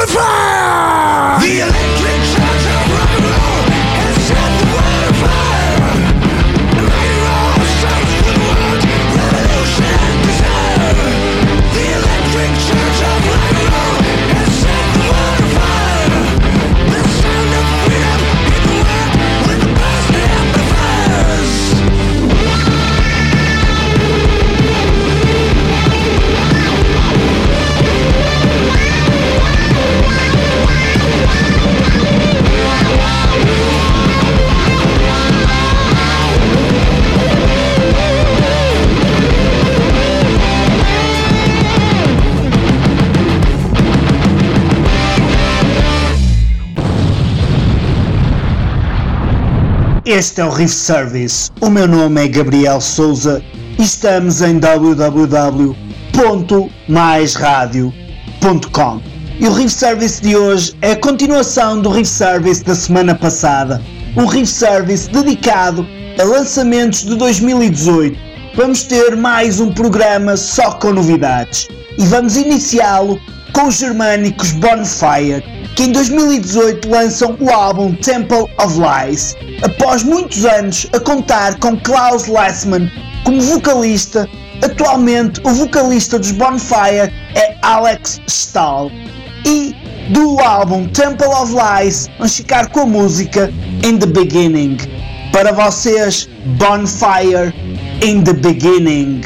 fire! The electric church of rock and roll has set the world on fire! Rock and roll starts for the world, revolution and desire! The electric church of rock and roll has set the world on fire! The sound of freedom everywhere with the bursting amplifiers! Este é o Riff Service, o meu nome é Gabriel Souza e estamos em www.maisradio.com. E o Riff Service de hoje é a continuação do Riff Service da semana passada, um Riff Service dedicado a lançamentos de 2018. Vamos ter mais um programa só com novidades e vamos iniciá-lo com os germânicos Bonfire, que em 2018 lançam o álbum Temple of Lies, após muitos anos a contar com Klaus Lessmann como vocalista. Atualmente o vocalista dos Bonfire é Alex Stahl. E do álbum Temple of Lies vamos ficar com a música In the Beginning. Para vocês, Bonfire, In the Beginning.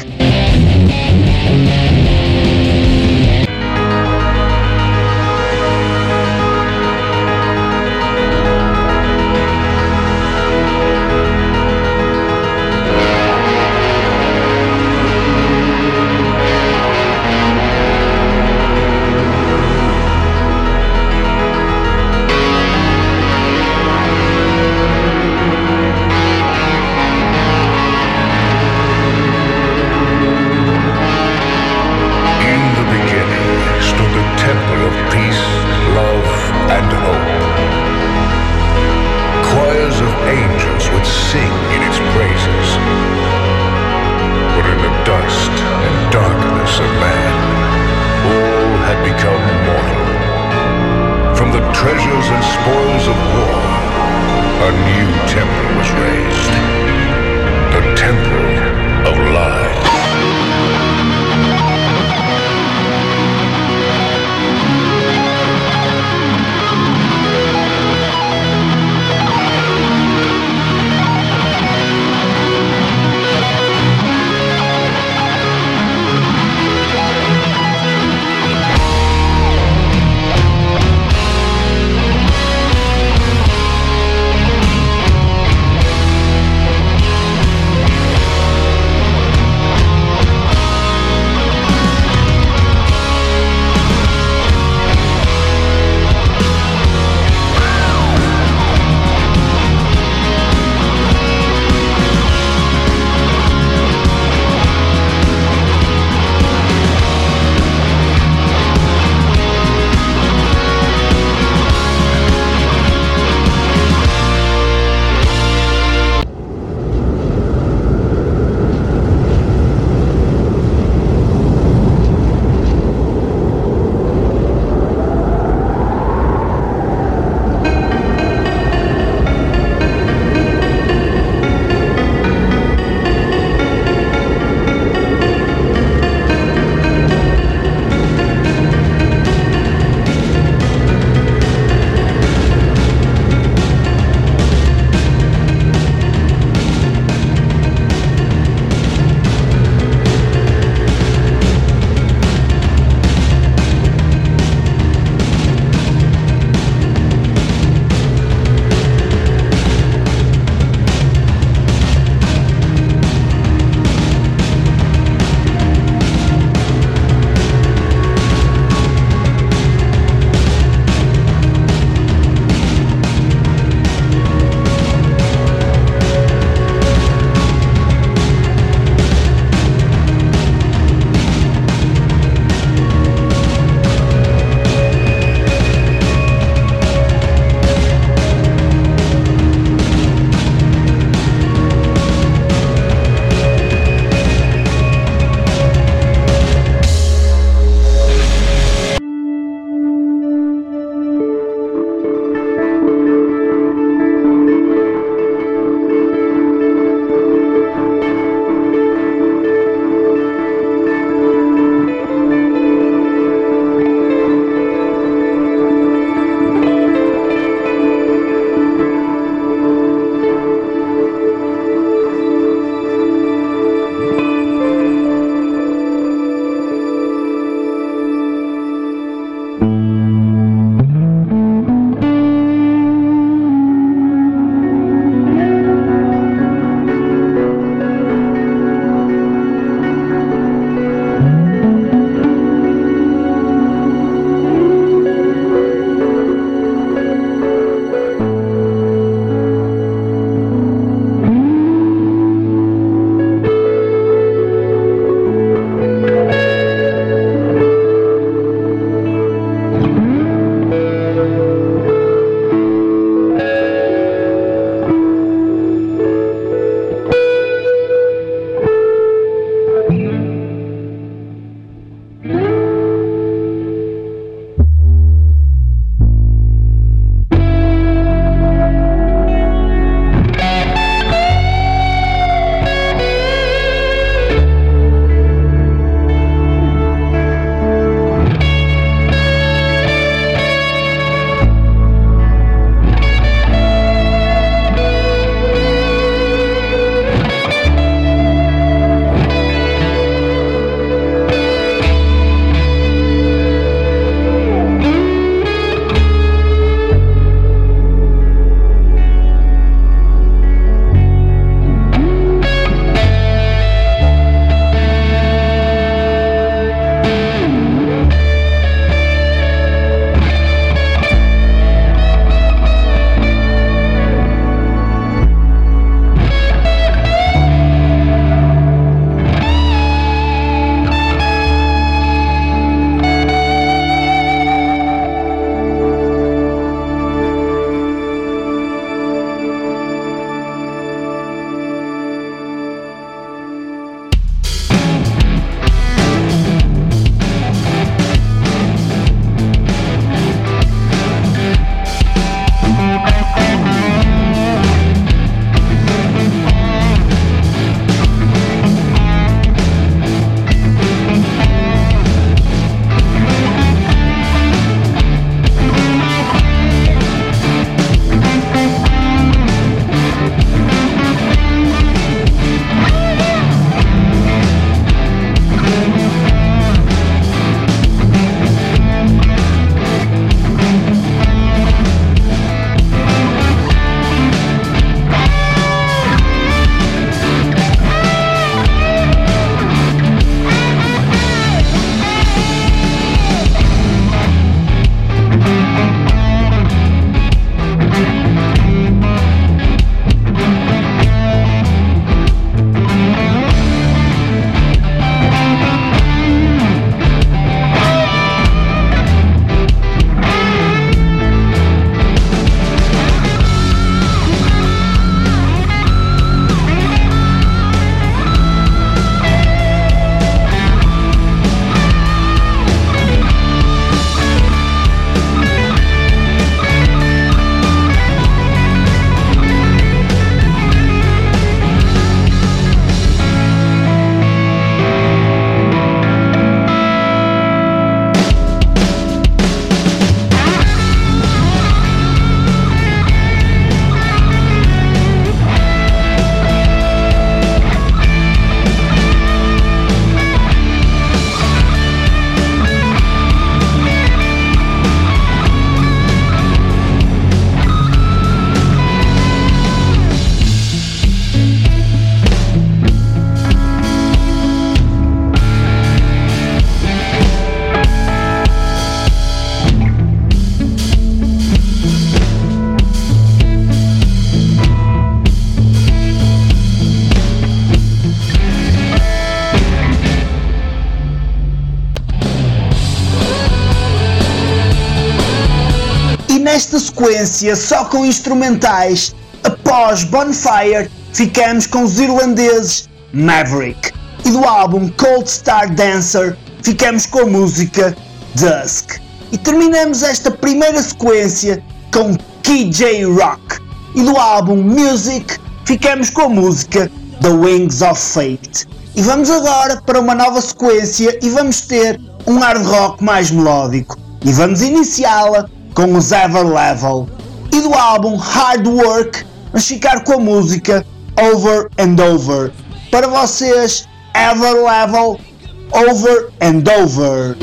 sequência só com instrumentais, após Bonfire ficamos com os irlandeses Maverick, e do álbum Cold Star Dancer ficamos com a música Dusk. E terminamos esta primeira sequência com KJ Rock, e do álbum Music ficamos com a música The Wings of Fate. E vamos agora para uma nova sequência e vamos ter um hard rock mais melódico, e vamos iniciá-la com os Ever Level, e do álbum Hard Work vamos ficar com a música Over and Over. Para vocês, Ever Level, Over and Over.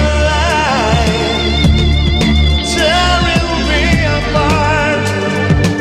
Tearing me apart.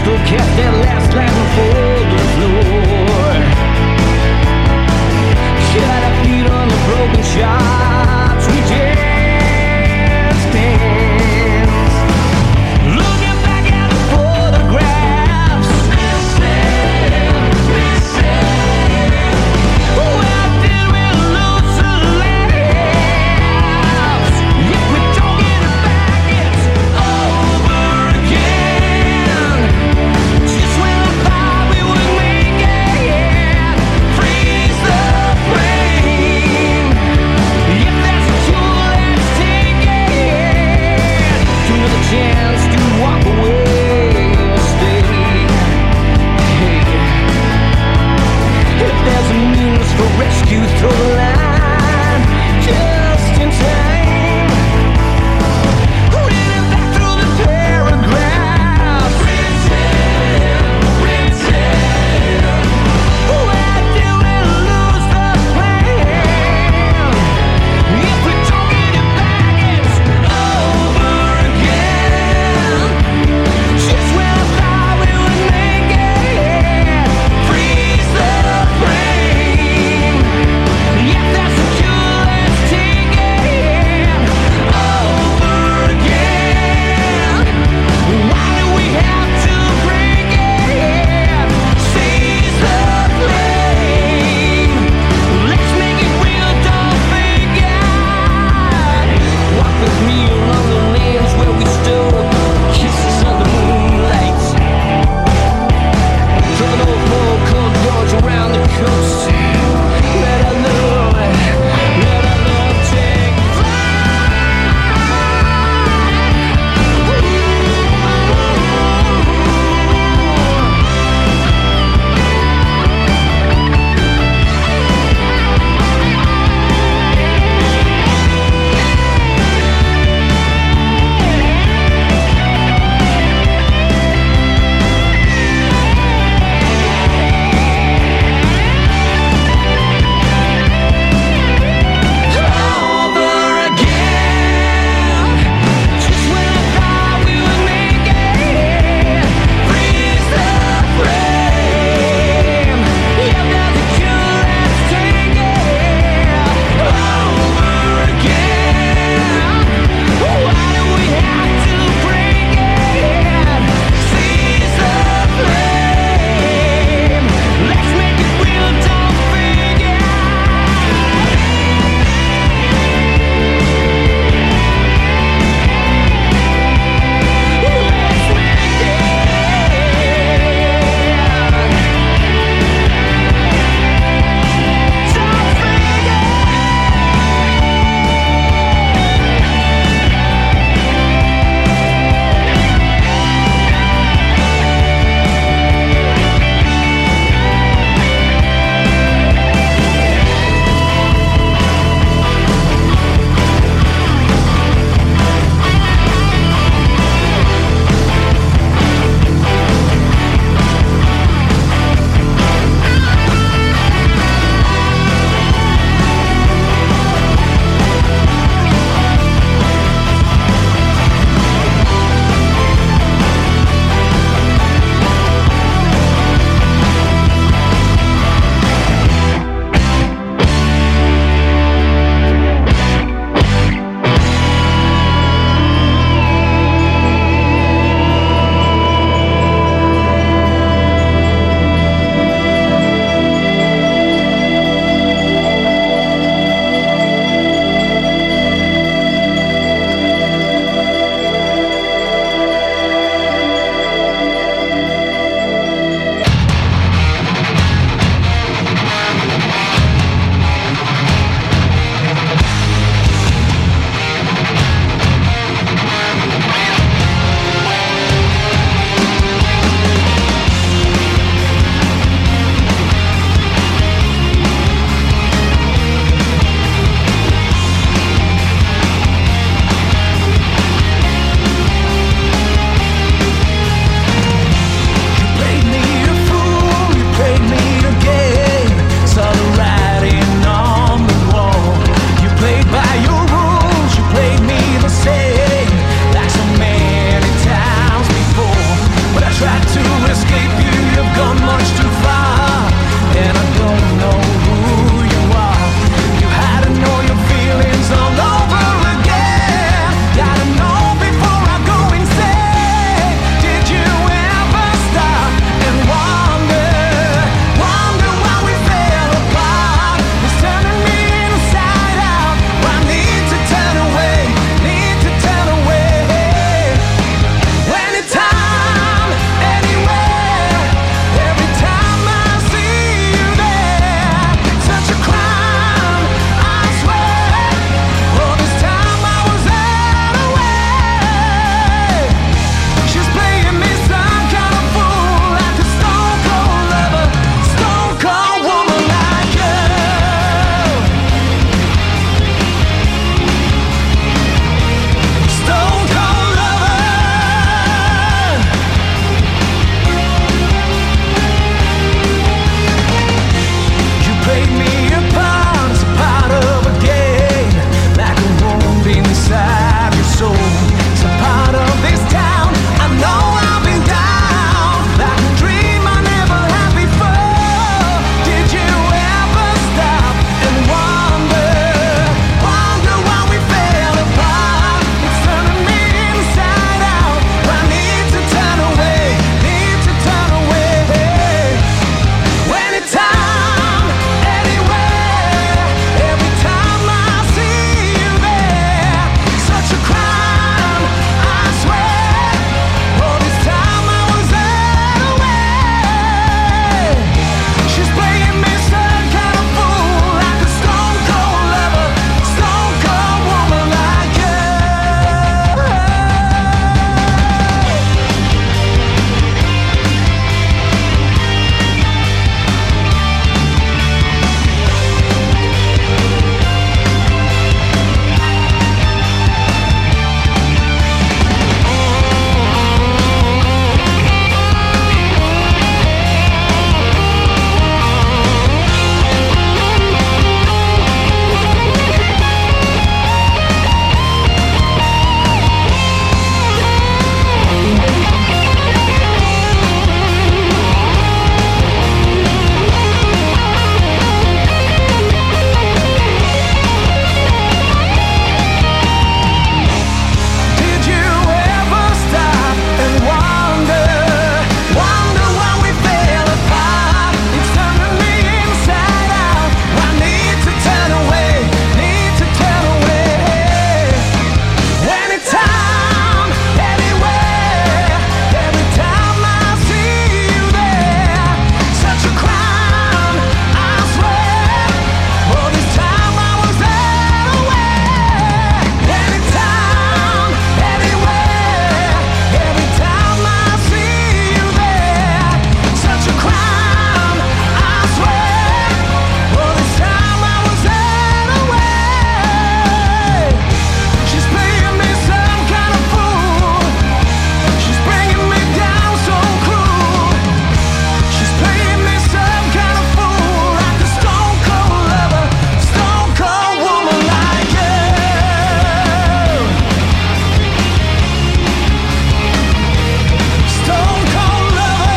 still kept that last line before the floor. Shut our feet on the broken shots, we just dance. Looking back at the photographs, where did we lose the laughs? If we don't get it back, it's over again. Just to escape you. You've gone much too far, and I don't know who you are. You had to know your feelings all over again. Gotta know before I go insane. Did you ever stop and wonder why we fell apart? It's turning me inside out. I need to turn away, need to turn away. Anytime, anywhere, every time I see you there, such a crime, I swear. All this time I was away. She's playing me some kind of fool, like a stone cold lover, stone cold woman like you. Stone cold lover. You played me a part, it's a part of a game, like a wound inside your soul. It's a part of this town. I know I've been down, like a dream I never had before. Did you ever stop and wonder why we fell apart? It's turning me inside out. I need to turn away, need to turn away. Anytime, anywhere, every time I see you there, such a crime, I swear. All this time I was away. She's playing me some kind of fool, like a stone cold lover, stone cold woman like you. Did you ever stop and wonder why we fell apart? It's turning me inside out. I need to turn away, need to turn away. Anytime, anywhere, every time I see you there, such a crime, I swear. All this time I was away. Anytime, anywhere, every time I see you there, such a crime, I swear. All this time I was away. She's playing me some kind of fool. She's bringing me down so cruel. She's playing me some kind of fool, like a stone cold lover, stone cold woman like you. Stone cold lover.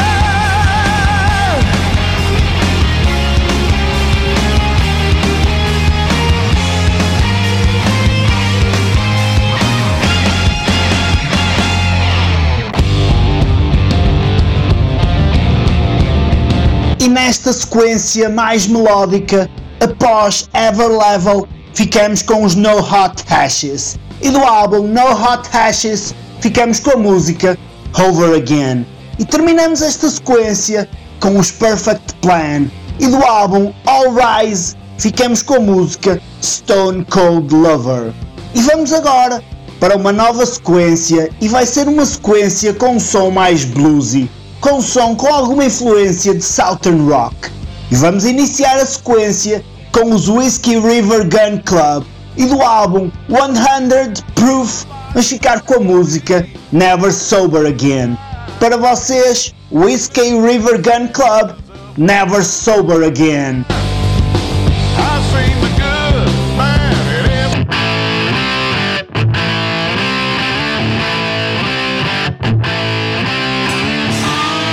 E nesta sequência mais melódica, após Ever Level, ficamos com os No Hot Hashes. E do álbum No Hot Hashes, ficamos com a música Over Again. E terminamos esta sequência com os Perfect Plan. E do álbum All Rise, ficamos com a música Stone Cold Lover. E vamos agora para uma nova sequência, e vai ser uma sequência com um som mais bluesy, com um som com alguma influência de Southern Rock. E vamos iniciar a sequência com os Whiskey River Gun Club e do álbum 100 Proof, vamos ficar com a música Never Sober Again. Para vocês, Whiskey River Gun Club, Never Sober Again. I've seen the good, bad, and every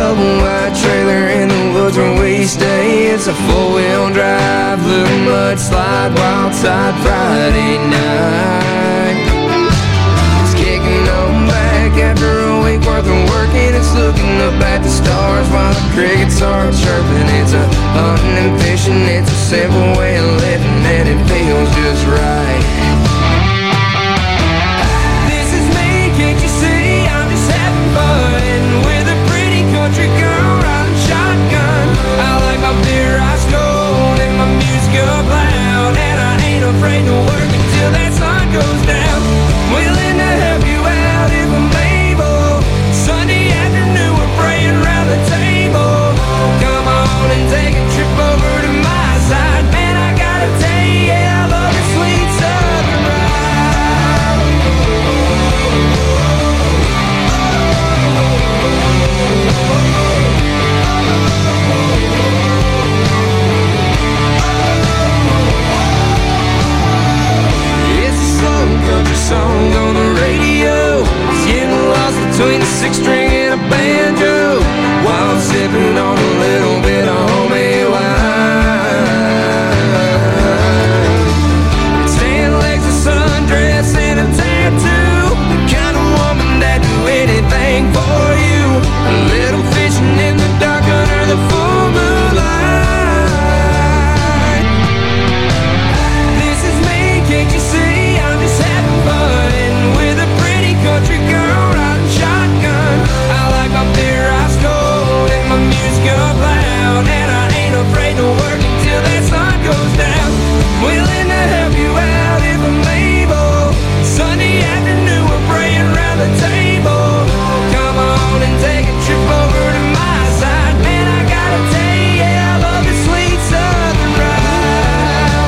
double wide trailer in the woods where we stay. It's a four-wheel drive, little mudslide, wild side Friday night. It's kicking on back after a week worth of working. It's looking up at the stars while the crickets are chirping. It's a hunting and fishing, it's a simple way of living, and it feels just right. This is me, can't you see? I'm just having fun with a pretty country girl riding shotgun. I like my beer ice cold and my music up loud, and I ain't afraid to work until that sun goes down. Willing to help you out if I'm able. Sunday afternoon we're praying around the table. Come on and take a trip over to my side. Man, I gotta tell you, yeah, I love the sweet southern ride. It's a slow country song on the radio. It's getting lost between a six string and a banjo, while I'm sipping on a little bit of homemade wine. It's tan legs, a sundress, and a tattoo. The kind of woman that do anything for you. A little fishing in the dark under the full moonlight. This is me, can't you see? I'm just having fun with a pretty country girl riding shotgun. I like my beer ice cold and my music up loud, and I ain't afraid to work until that sun goes down. Willing to help you out if I'm able. Sunday afternoon we're praying around the table. Come on and take a trip over to my side. Man, I gotta tell you, yeah, I love the sweet southern ride.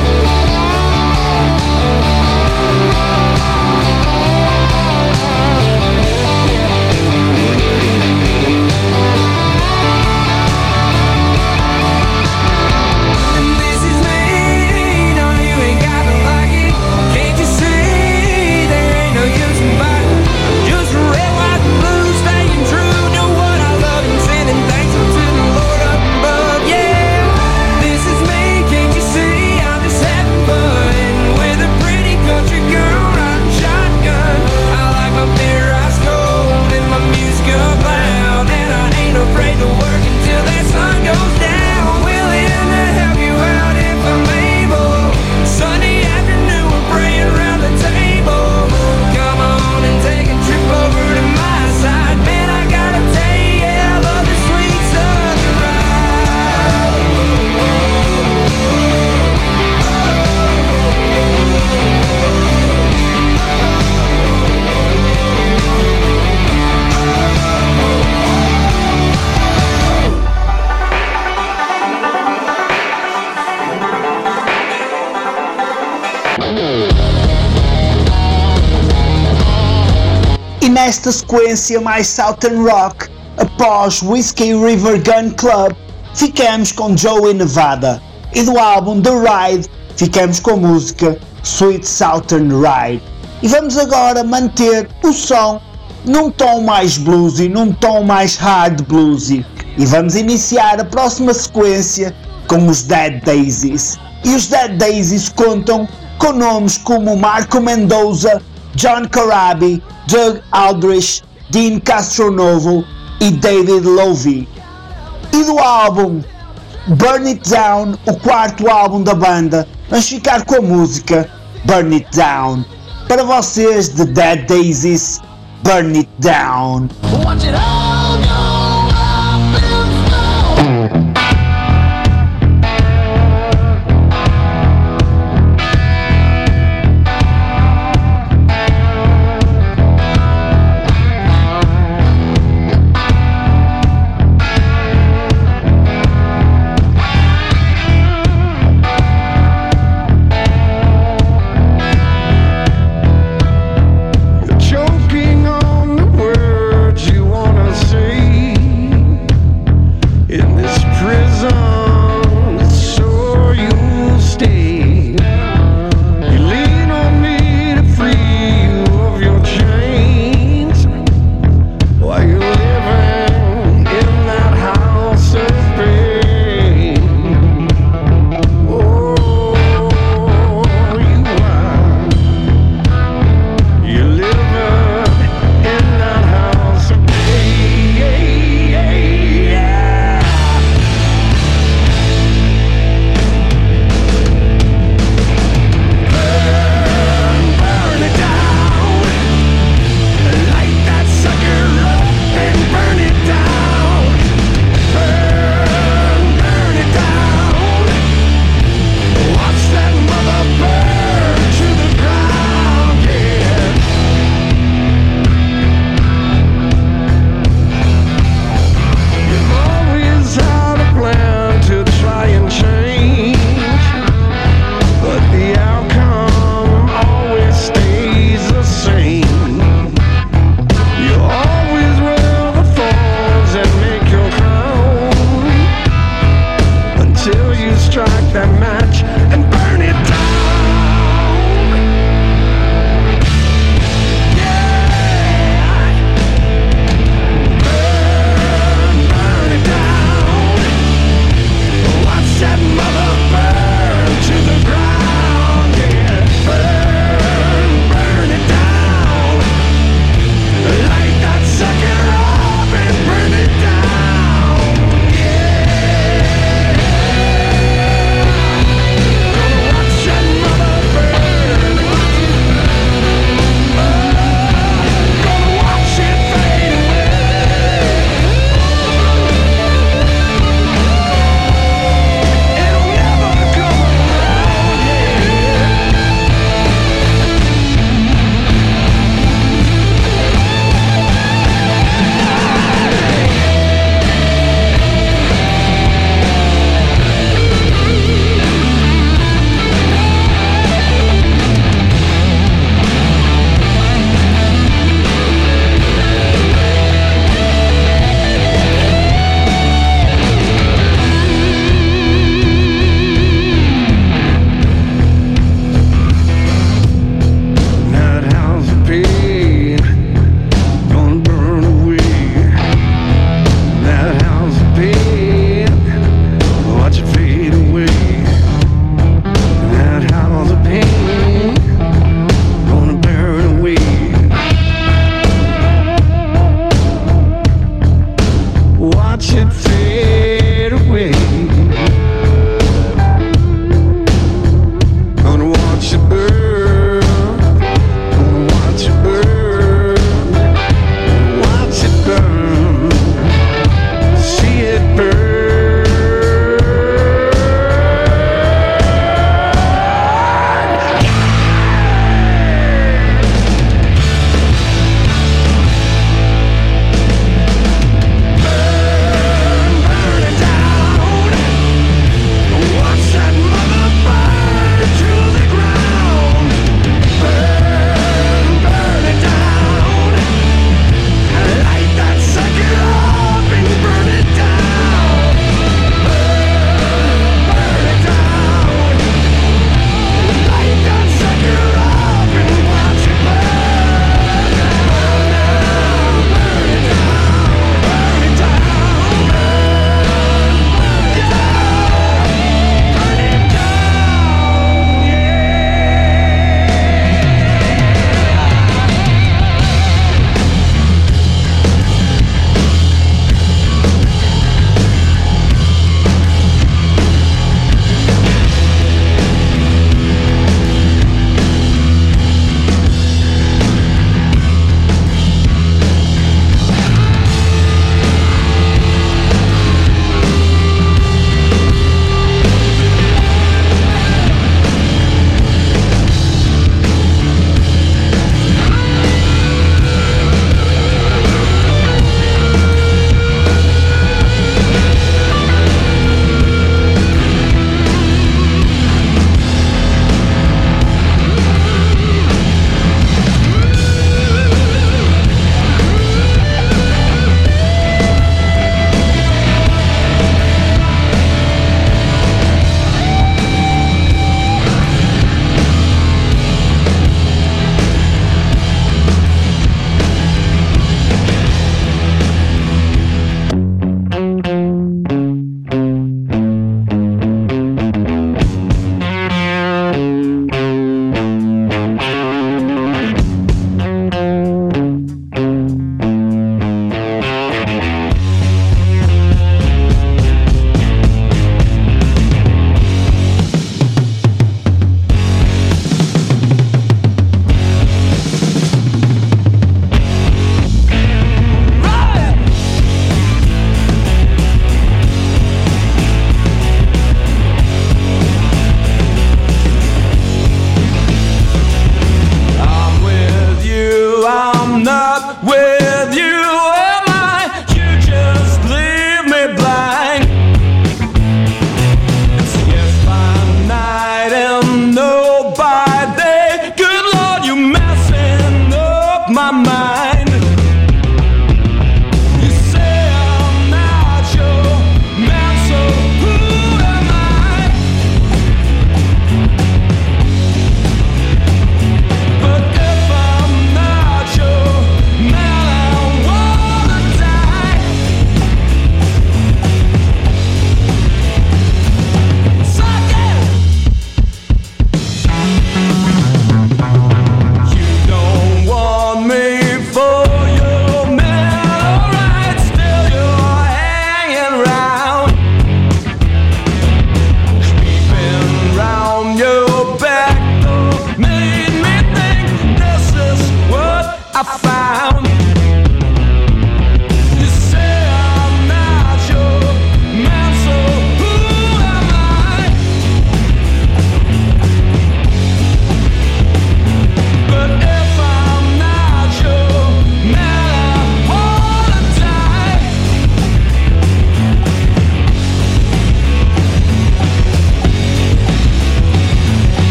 And this is me, no, you ain't gotta like it. Can't you see, there ain't no use in fighting. Just red, white, and blue, staying true to what I love and sending thanks to the Lord up above, yeah. This is me, can't you see, I'm just having fun with a pretty country girl riding shotgun. I like my beer ice cold and my music up loud, and I ain't afraid to work until that sun goes down. Willing to help you out if I'm able. Sunday afternoon we're praying around the table. Come on and take a trip over to my side. Man, I gotta tell you, yeah, I love the sweet southern ride. E nesta sequência mais Southern Rock, após Whiskey River Gun Club, ficamos com Joey Nevada, e do álbum The Ride ficamos com a música Sweet Southern Ride. E vamos agora manter o som num tom mais bluesy, num tom mais hard bluesy, e vamos iniciar a próxima sequência com os Dead Daisies. E os Dead Daisies contam com nomes como Marco Mendoza, John Corabi, Doug Aldrich, Dean Castronovo e David Lovey. E do álbum Burn It Down, o quarto álbum da banda, vamos ficar com a música Burn It Down. Para vocês, The Dead Daisies, Burn It Down. Watch it all go up in smoke. Choking on the words you wanna watch it fade away. Gonna watch it burn. Gonna watch it burn. Watch it burn. See it burn. Burn it down.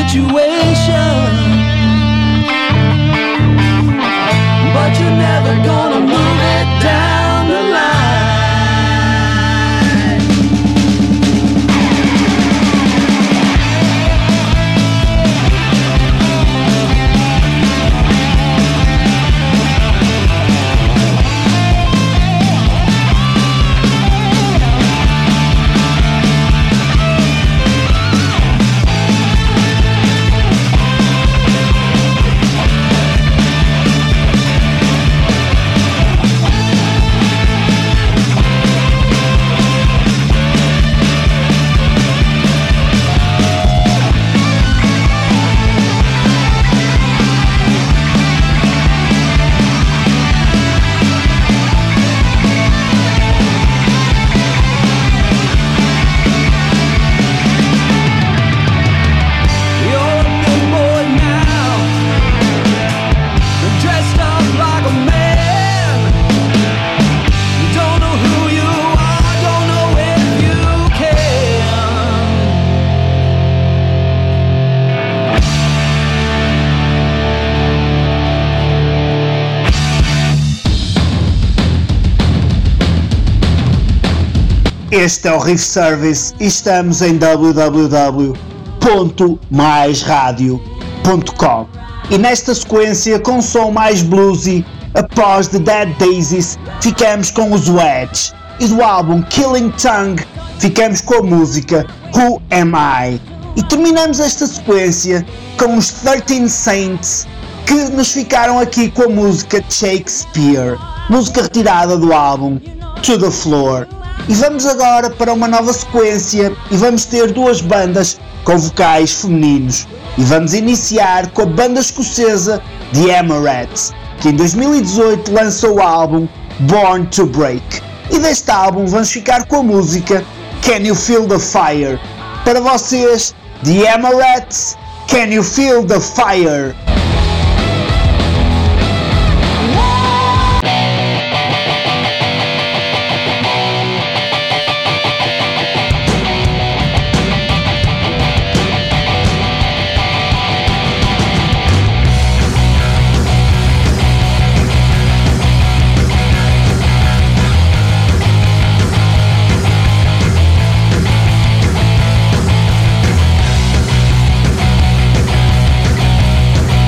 situation, but you're never gonna move it down the line. Este é o Riff Service e estamos em www.maisradio.com. E nesta sequência, com um som mais bluesy, após The Dead Daisies, ficamos com os Wedge. E do álbum Killing Tongue, ficamos com a música Who Am I? E terminamos esta sequência com os 13 Saints, que nos ficaram aqui com a música Shakespeare, música retirada do álbum To The Floor. E vamos agora para uma nova sequência e vamos ter duas bandas com vocais femininos. E vamos iniciar com a banda escocesa The Emirates, que em 2018 lançou o álbum Born to Break. E deste álbum vamos ficar com a música Can You Feel the Fire? Para vocês, The Emirates, Can You Feel the Fire? Can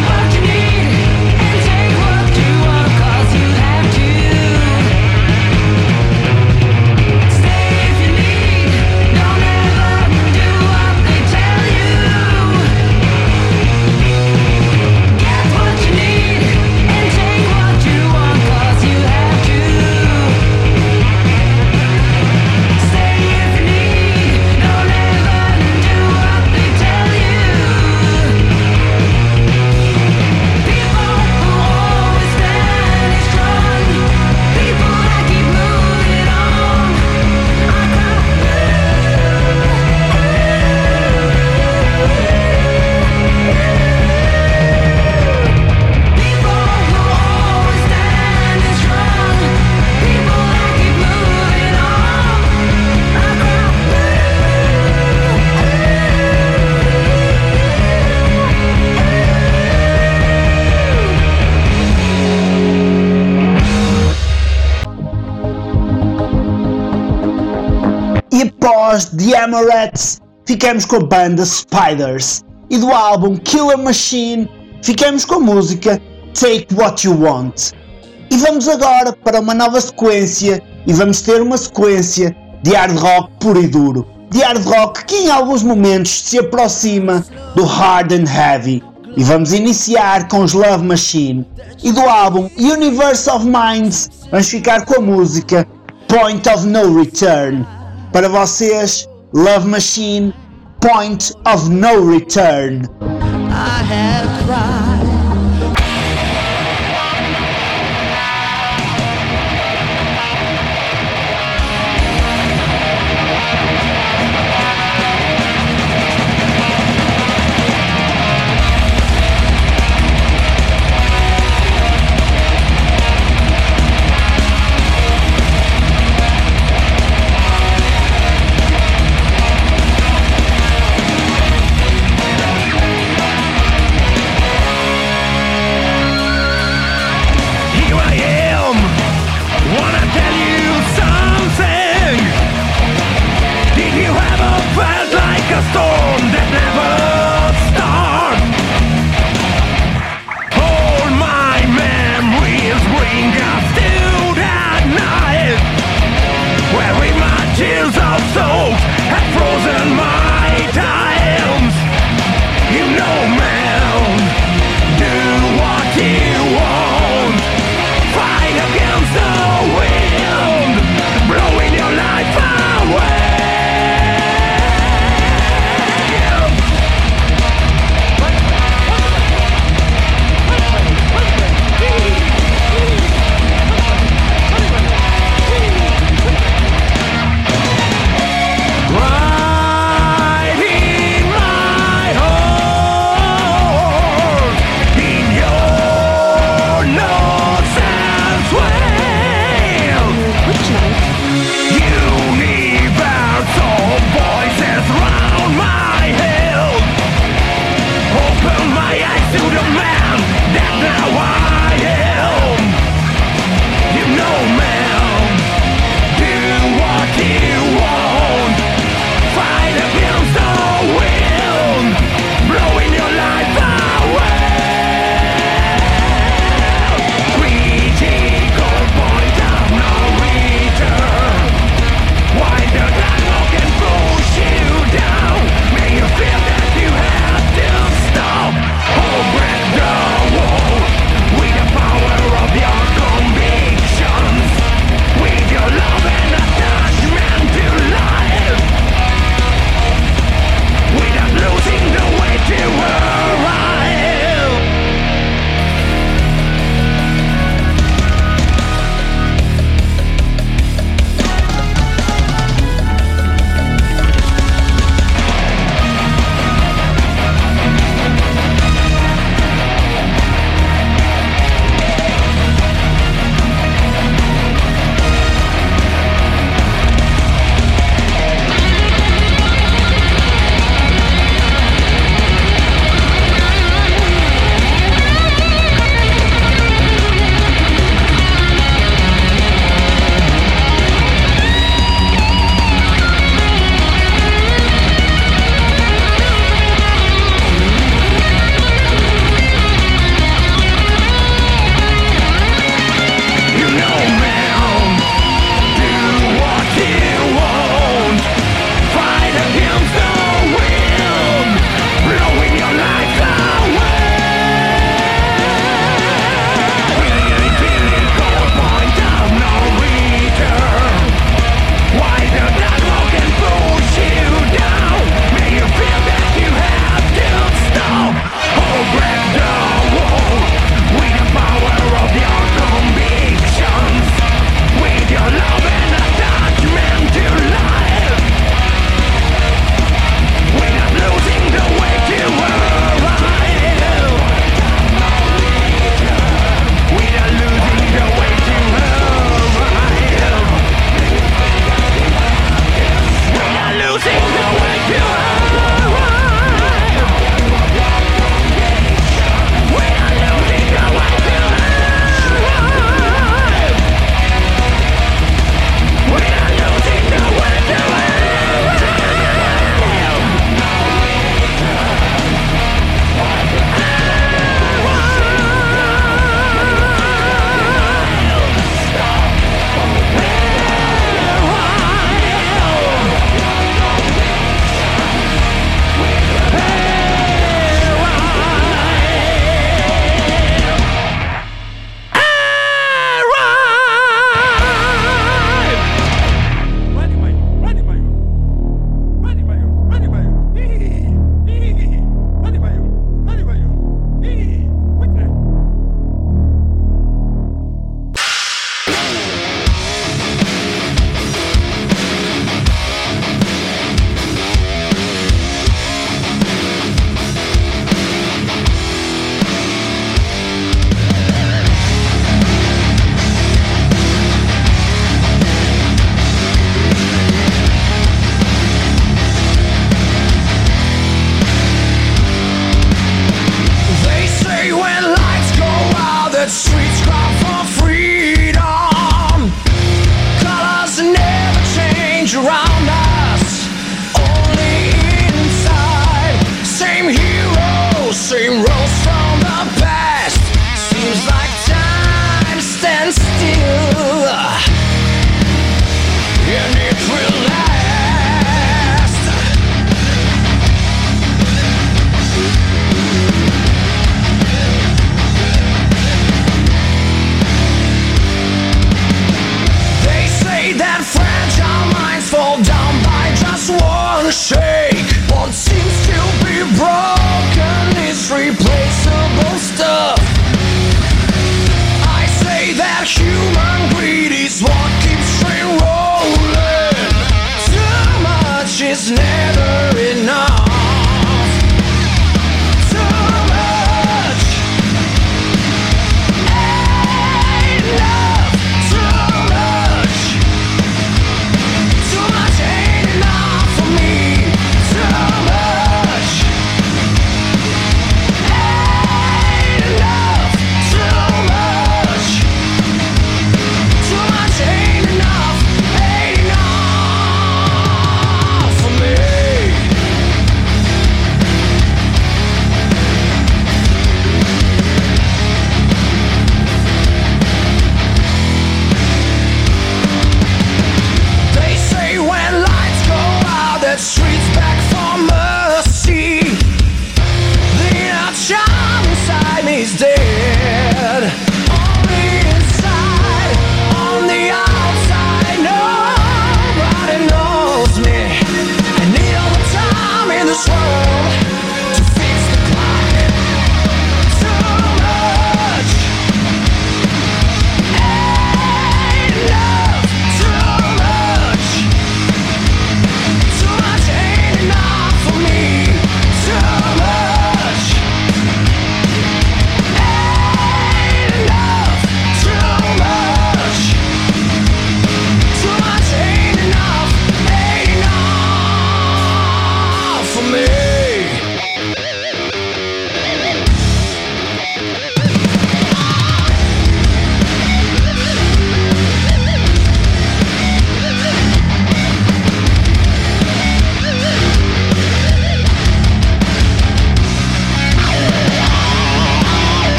Após The Amorettes, ficamos com a banda Spiders, e do álbum Killer Machine ficamos com a música Take What You Want. E vamos agora para uma nova sequência, e vamos ter uma sequência de hard rock puro e duro, de hard rock que em alguns momentos se aproxima do hard and heavy. E vamos iniciar com os Love Machine, e do álbum Universe of Minds vamos ficar com a música Point of No Return. Para vocês, Love Machine, Point of No Return. I have cried.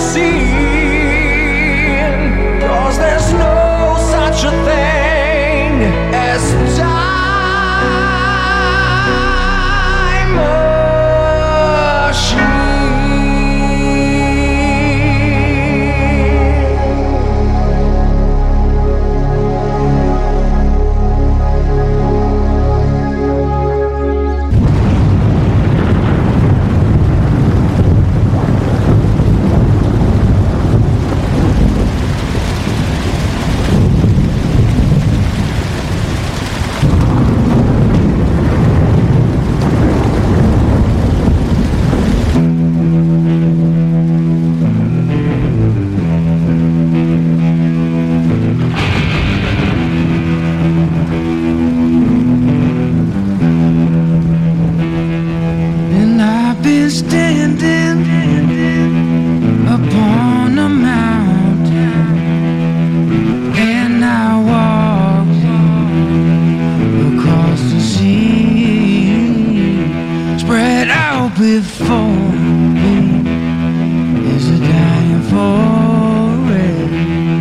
seen, 'cause there's no such a thing as time machine. And I've been standing upon a mountain, and I walked across the sea. Spread out before me is a dying forest,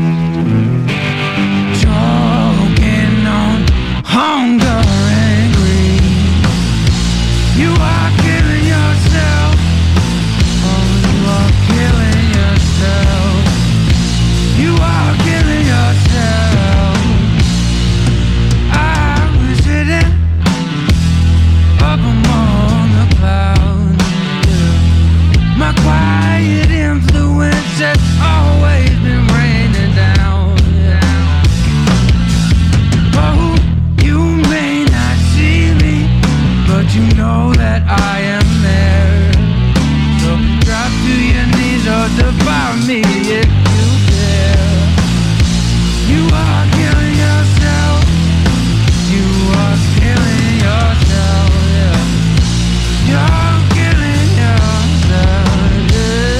choking on hunger and greed. You are killing yourself. Oh, you are killing yourself. You are killing yourself. I was sitting up among the clouds. Yeah. My quiet influence has always been raining down. Yeah. Oh, you may not see me, but you know that I am there. So drop to your knees or devour me if you dare. You are killing yourself. You are killing yourself. Yeah. You're killing yourself. Yeah.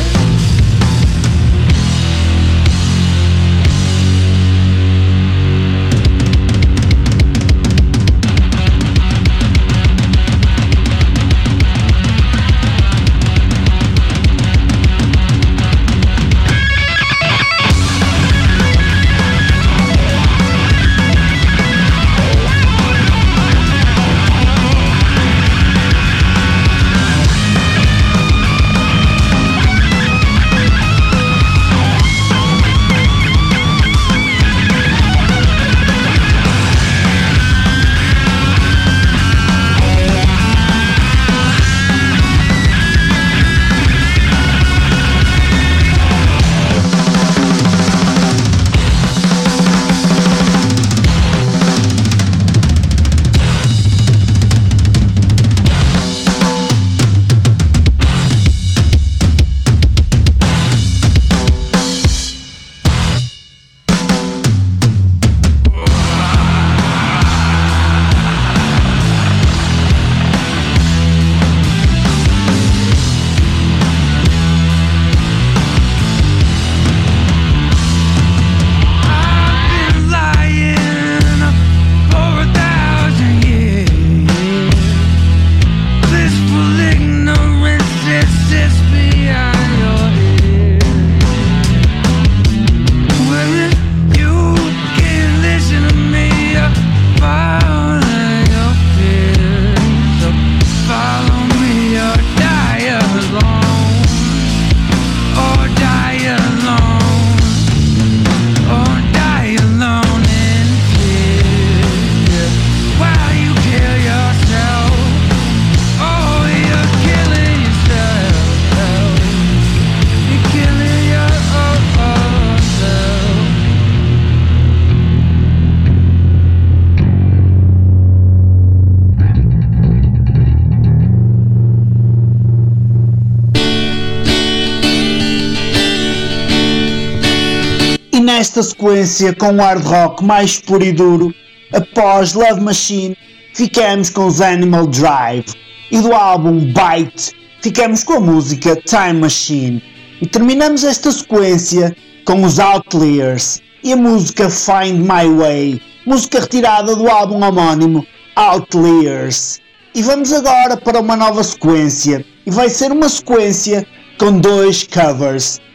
Nesta sequência, com o hard rock mais puro e duro, após Love Machine, ficamos com os Animal Drive, e do álbum Bite, ficamos com a música Time Machine. E terminamos esta sequência com os Outliers e a música Find My Way, música retirada do álbum homónimo Outliers. E vamos agora para uma nova sequência, e vai ser uma sequência com dois covers.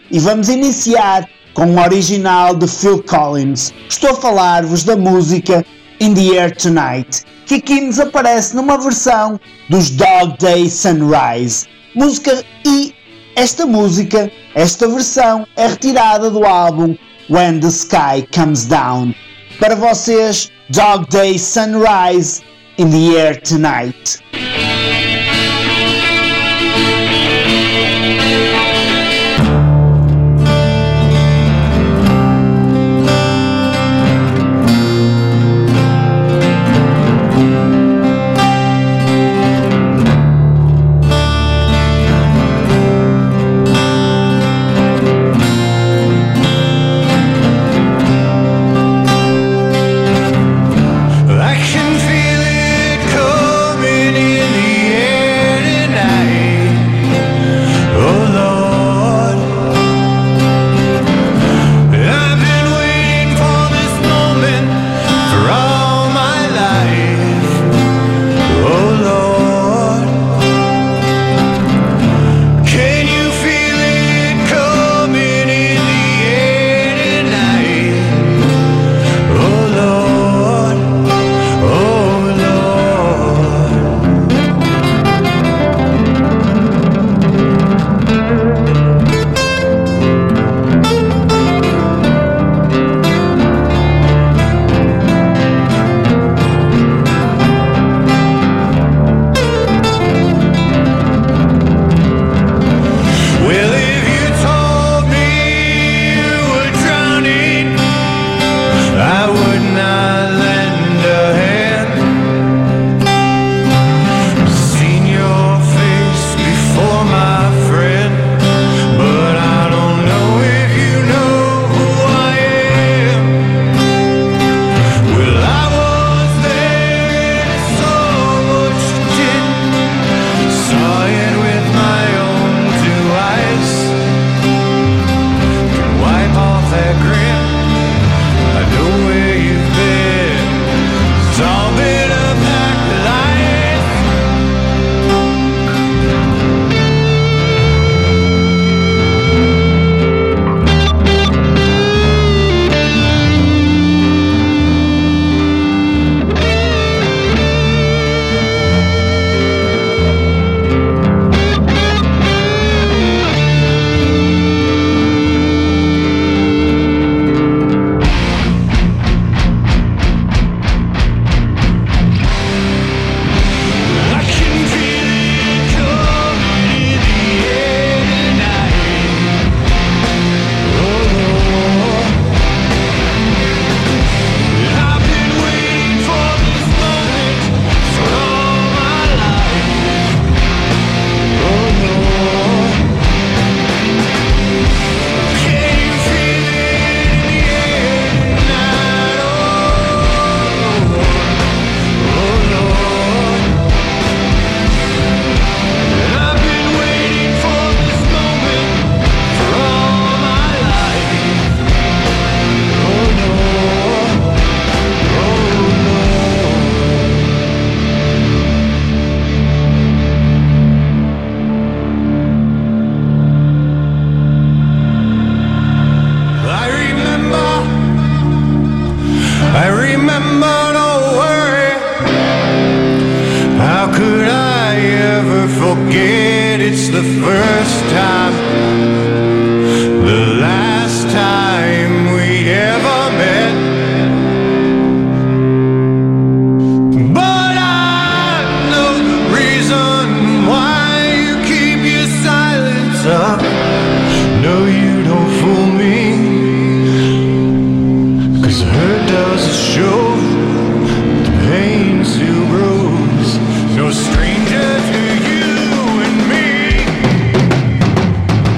e vamos iniciar com o original de Phil Collins. Estou a falar-vos da música In the Air Tonight, que aqui nos aparece numa versão dos Dog Day Sunrise. Esta versão é retirada do álbum When the Sky Comes Down. Para vocês, Dog Day Sunrise, In the Air Tonight. No stranger to you and me.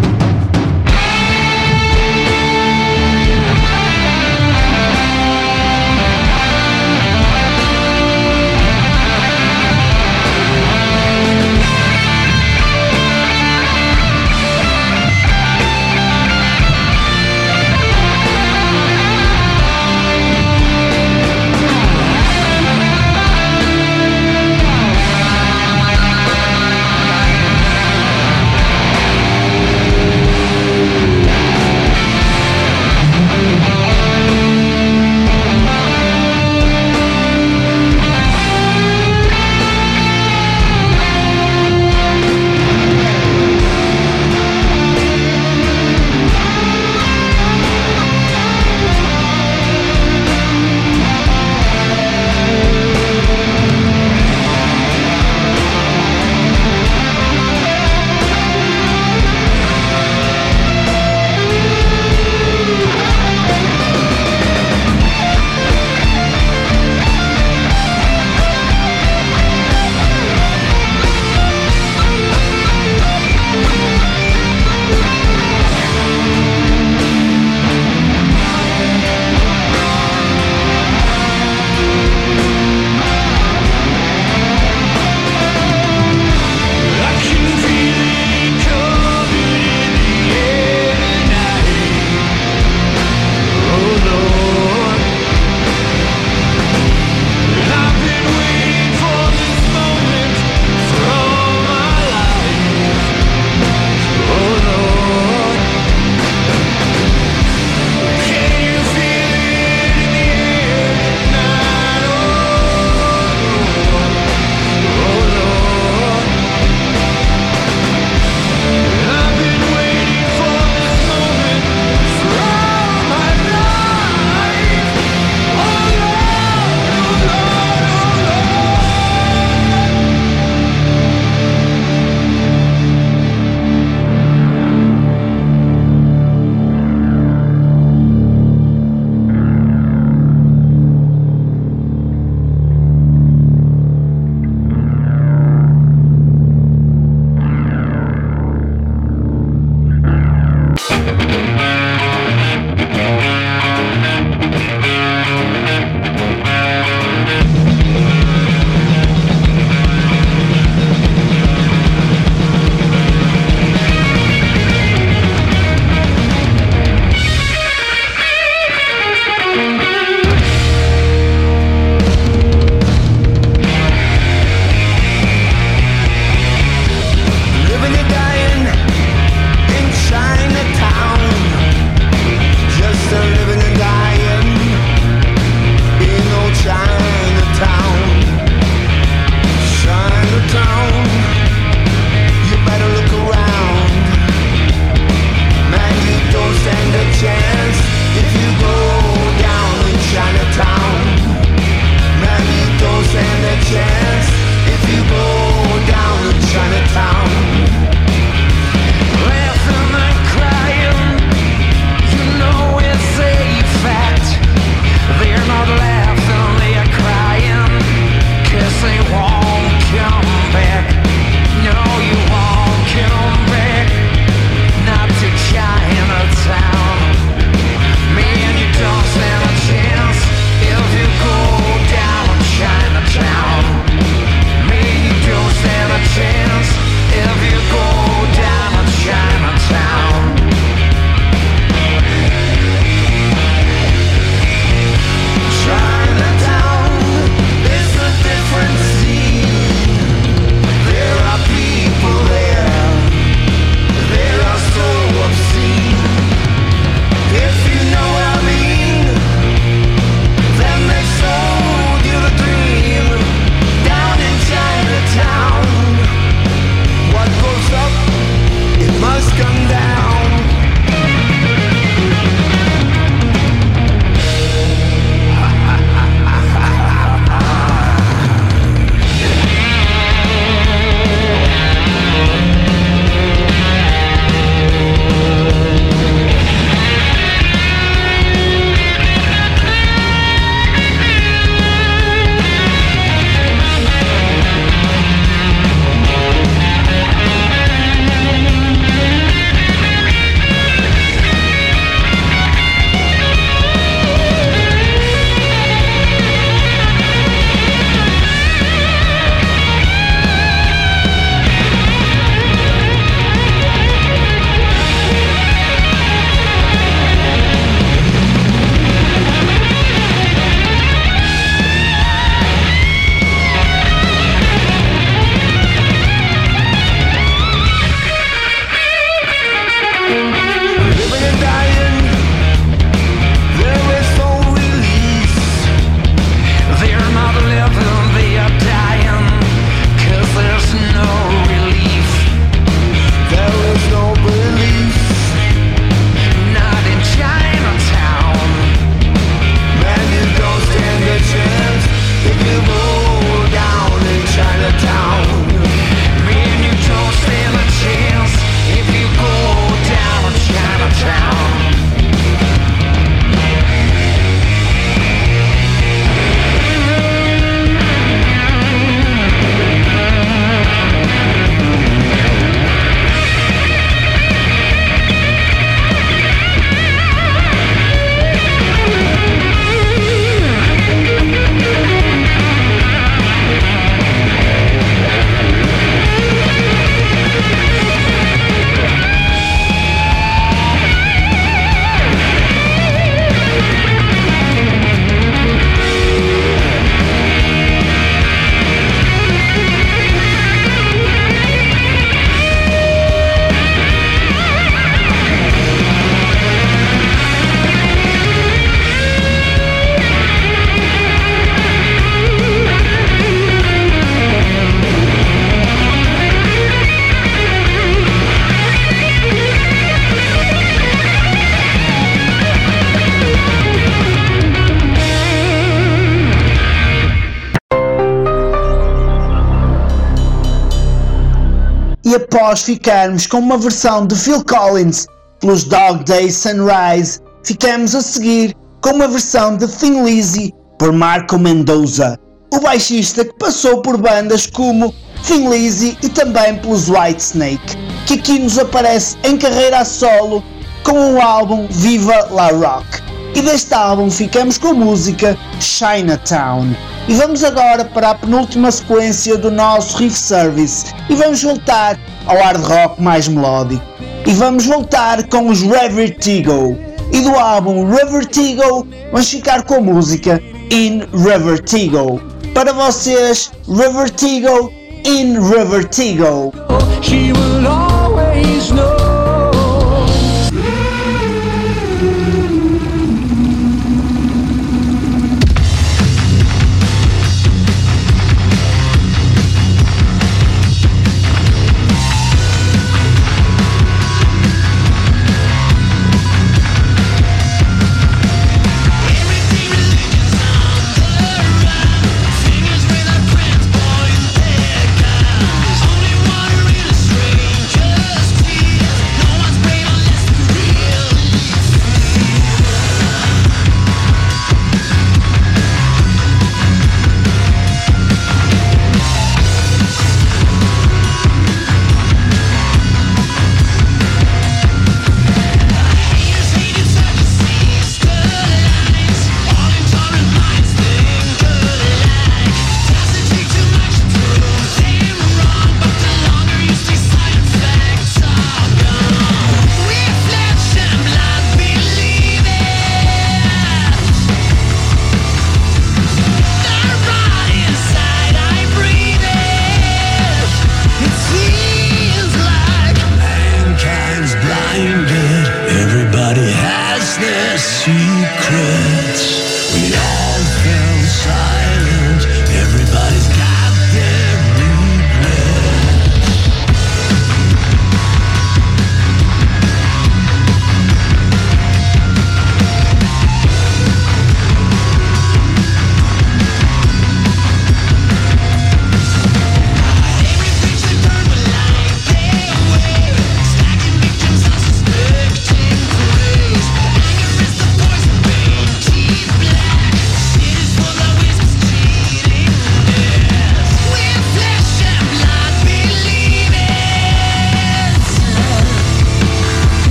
após ficarmos com uma versão de Phil Collins pelos Dog Day Sunrise, ficamos a seguir com uma versão de Thin Lizzy por Marco Mendoza, o baixista que passou por bandas como Thin Lizzy e também pelos Whitesnake, que aqui nos aparece em carreira a solo com o álbum Viva La Rock. E deste álbum ficamos com a música Chinatown. E vamos agora para a penúltima sequência do nosso Riff Service e vamos voltar ao hard rock mais melódico. E vamos voltar com os Revertigo. E do álbum Revertigo vamos ficar com a música In Revertigo. Para vocês, Revertigo, In Revertigo. She will always know.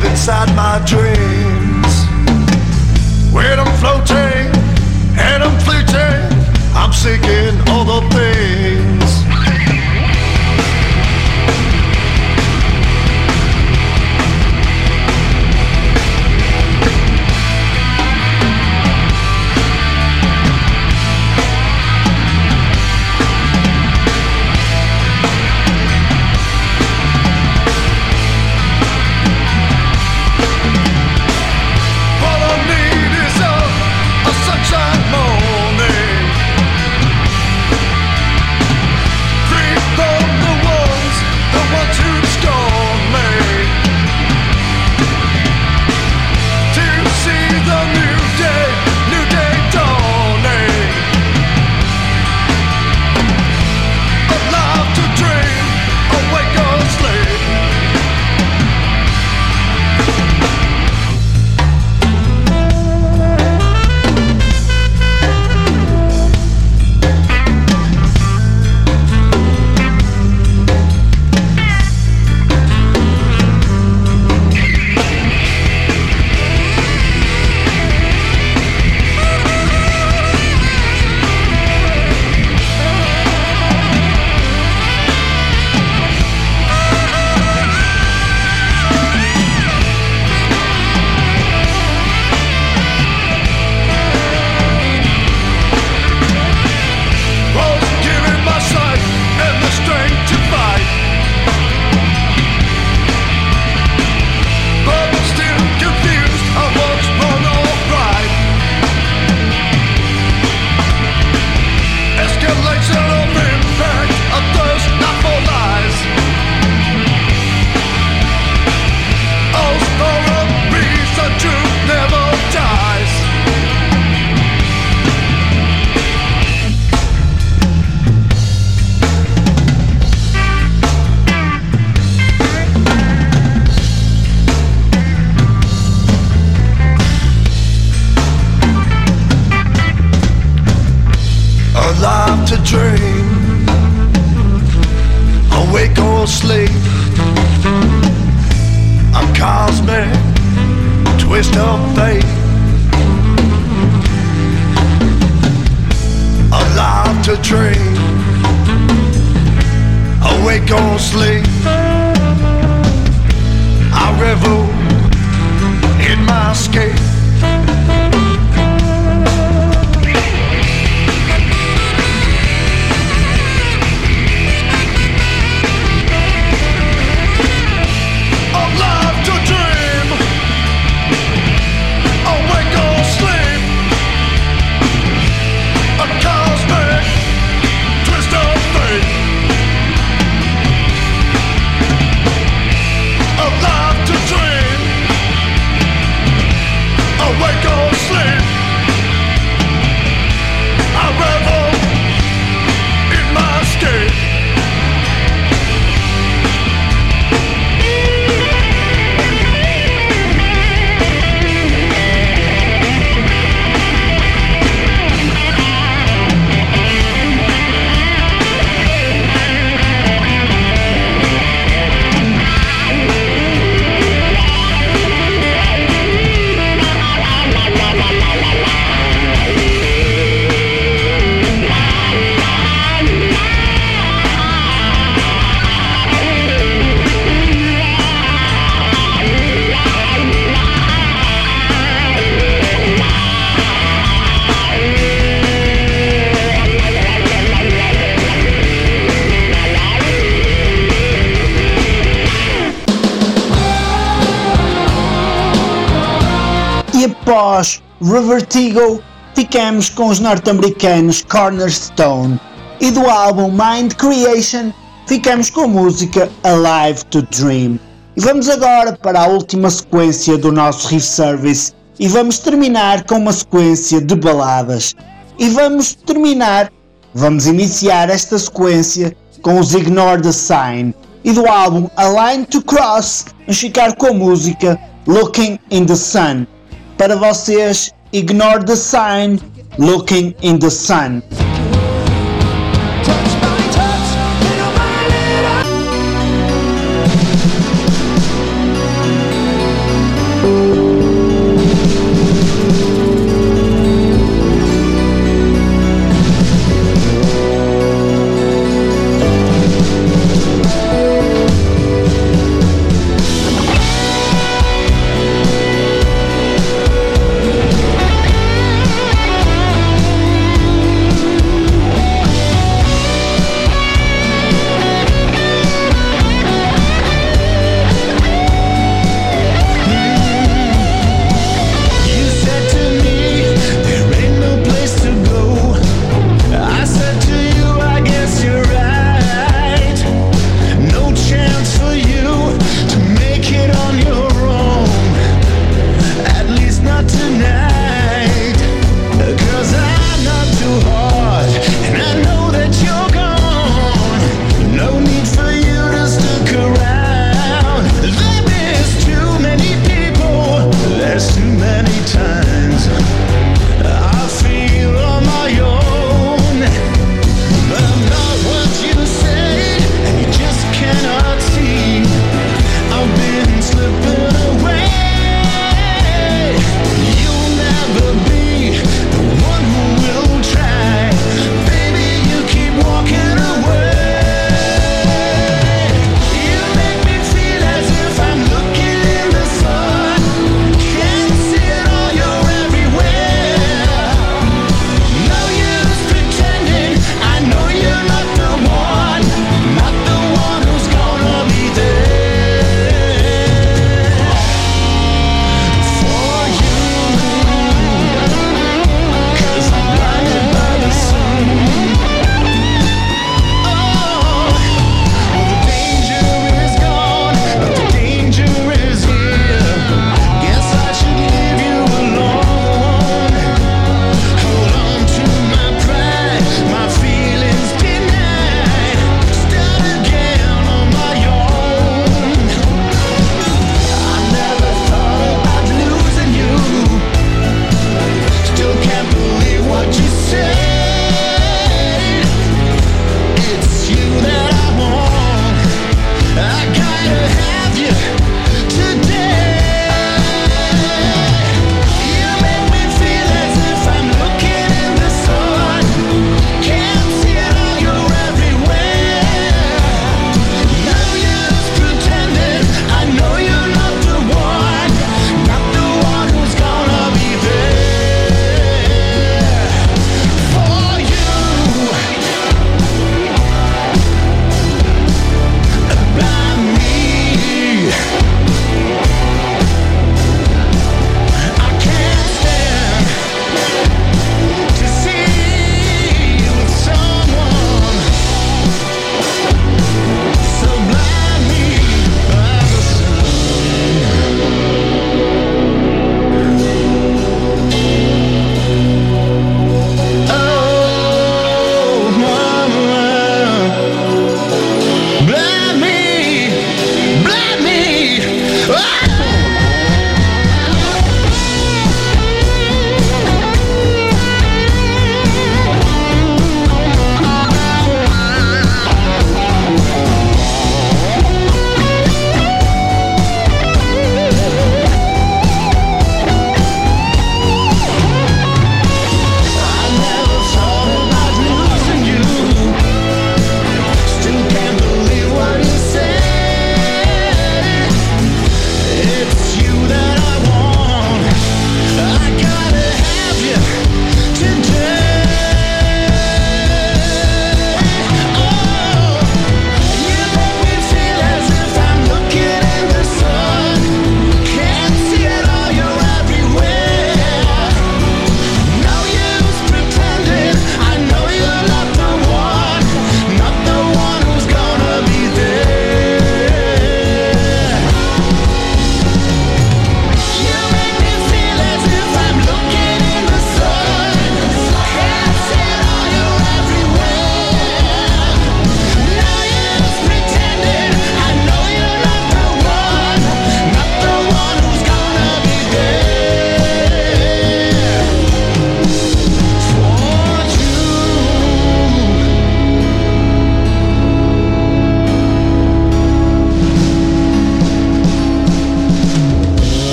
live inside my dreams. When I'm floating and I'm fleeting, I'm seeking all the things. Alive to dream, awake or sleep, a cosmic twist of fate. Alive to dream, awake or sleep, I revel in my escape. E após Revertigo, ficamos com os norte-americanos Cornerstone, e do álbum Mind Creation ficamos com a música Alive to Dream. E vamos agora para a última sequência do nosso Riff Service e vamos terminar com uma sequência de baladas. E vamos iniciar esta sequência com os Ignore the Sign, e do álbum Align to Cross vamos ficar com a música Looking in the Sun. Para vocês, Ignore the Sign, Looking in the Sun.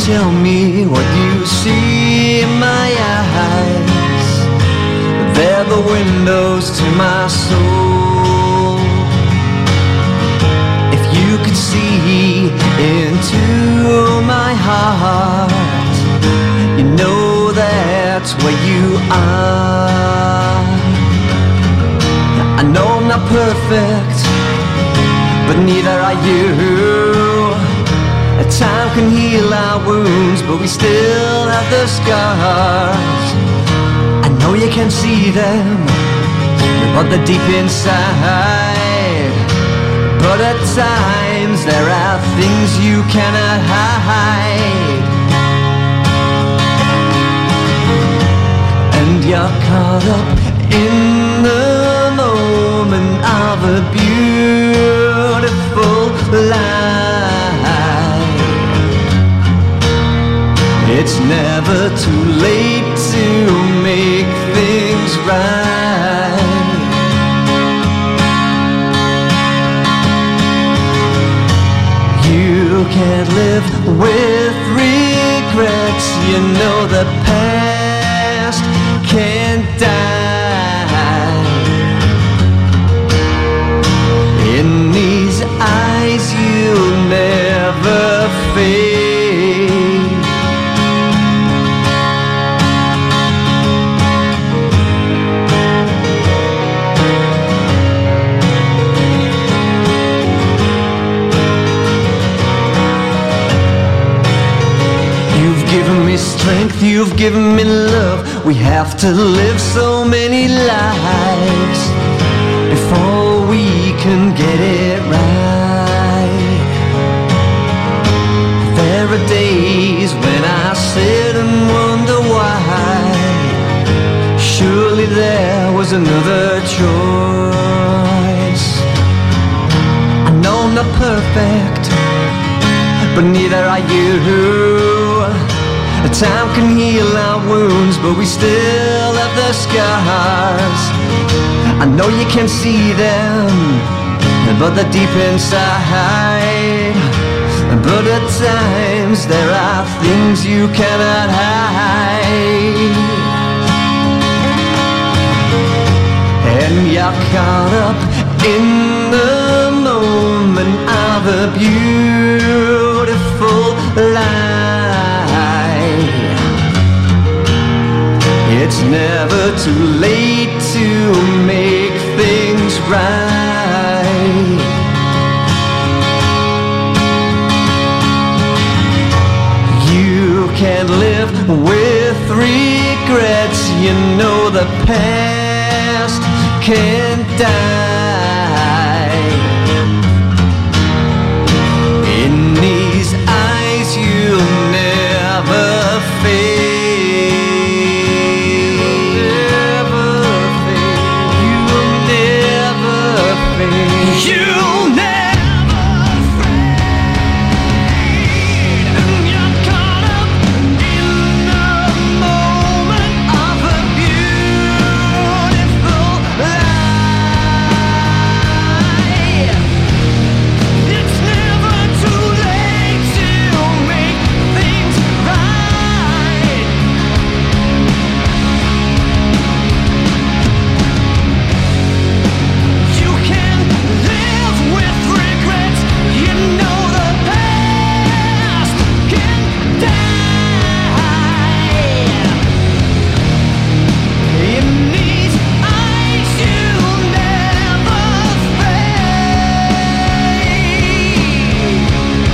tell me what you see in my eyes? They're the windows to my soul. If you could see into my heart, you know that's where you are. I know I'm not perfect, but neither are you. Time can heal our wounds, but we still have the scars. I know you can see them, but they're deep inside. But at times there are things you cannot hide. And you're caught up in the moment of a beautiful life. It's never too late to make things right. You can't live with regrets. You know the past can't die. In these eyes you'll never fade. Strength, you've given me love. We have to live so many lives before we can get it right. There are days when I sit and wonder why. Surely there was another choice. I know I'm not perfect, but neither are you. Time can heal our wounds, but we still have the scars. I know you can see them, but they're deep inside. But at times there are things you cannot hide. And you're caught up in the moment of a beautiful life. It's never too late to make things right. You can't live with regrets. You know the past can't die. In these eyes you'll never fade. You'll never fade. And you're caught up in the moment of a beautiful life. It's never too late to make things right. You can live with regrets. You know the past can die. In these eyes you'll never fade.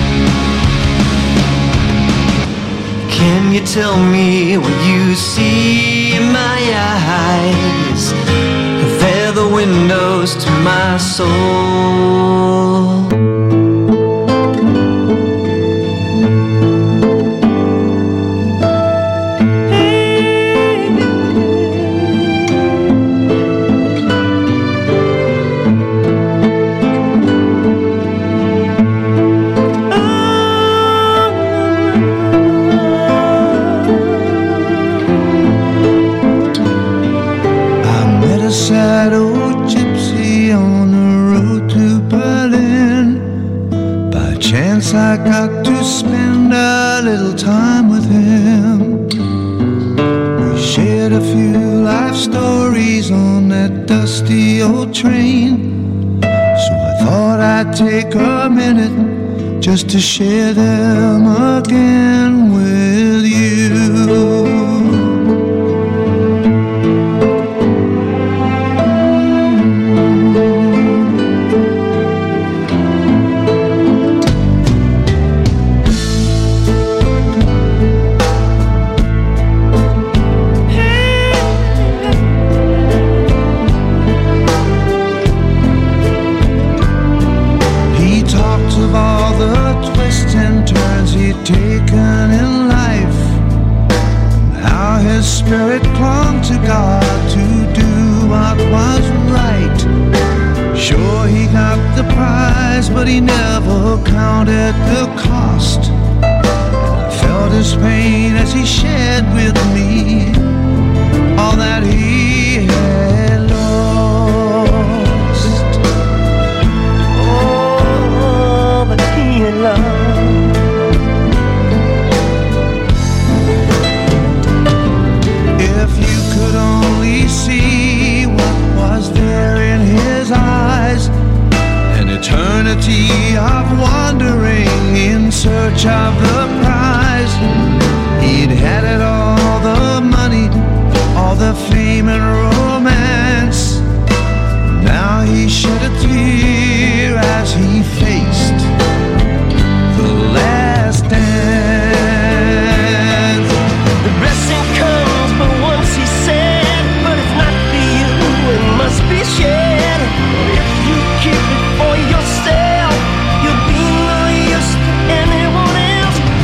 Can you tell me what you see in my eyes? They're the windows to my soul. I met a sad old gypsy on the road to Berlin. dusty old train. So I thought I'd take a minute just to share them again with you. Taken in life, how his spirit clung to God to do what was right. Sure, he got the prize, but he never counted the cost. I felt his pain as he shared with me all that he had lost. Oh, but he had lost. See what was there in his eyes, an eternity of wandering in search of the prize. He'd had it all, the money, all the fame and romance. Now he shed a tear as he faced the last dance. The blessing comes, but once he said, must be shared. If you keep it for yourself, you'll be no use to anyone else.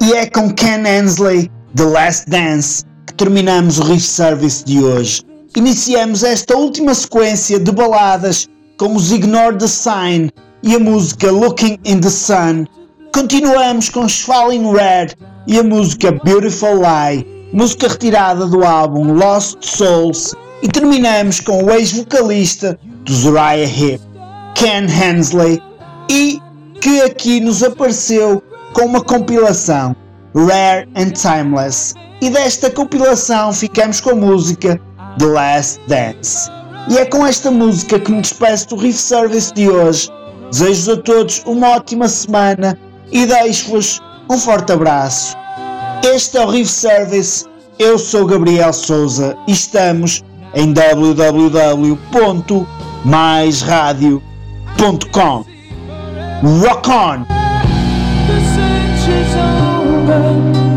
E é com Ken Hensley, The Last Dance, que terminamos o Riff Service de hoje. Iniciamos esta última sequência de baladas com os Ignore the Sign e a música Looking in the Sun. Continuamos com os Falling Red e a música Beautiful Lie, música retirada do álbum Lost Souls, e terminamos com o ex-vocalista dos Uriah Heep, Ken Hensley, e que aqui nos apareceu com uma compilação, Rare and Timeless, e desta compilação ficamos com a música The Last Dance. E é com esta música que me despeço do Riff Service de hoje. Desejo-vos a todos uma ótima semana e deixo-vos um forte abraço. Este é o Riff Service, eu sou Gabriel Souza e estamos em www.maisradio.com. Rock on! The search is over.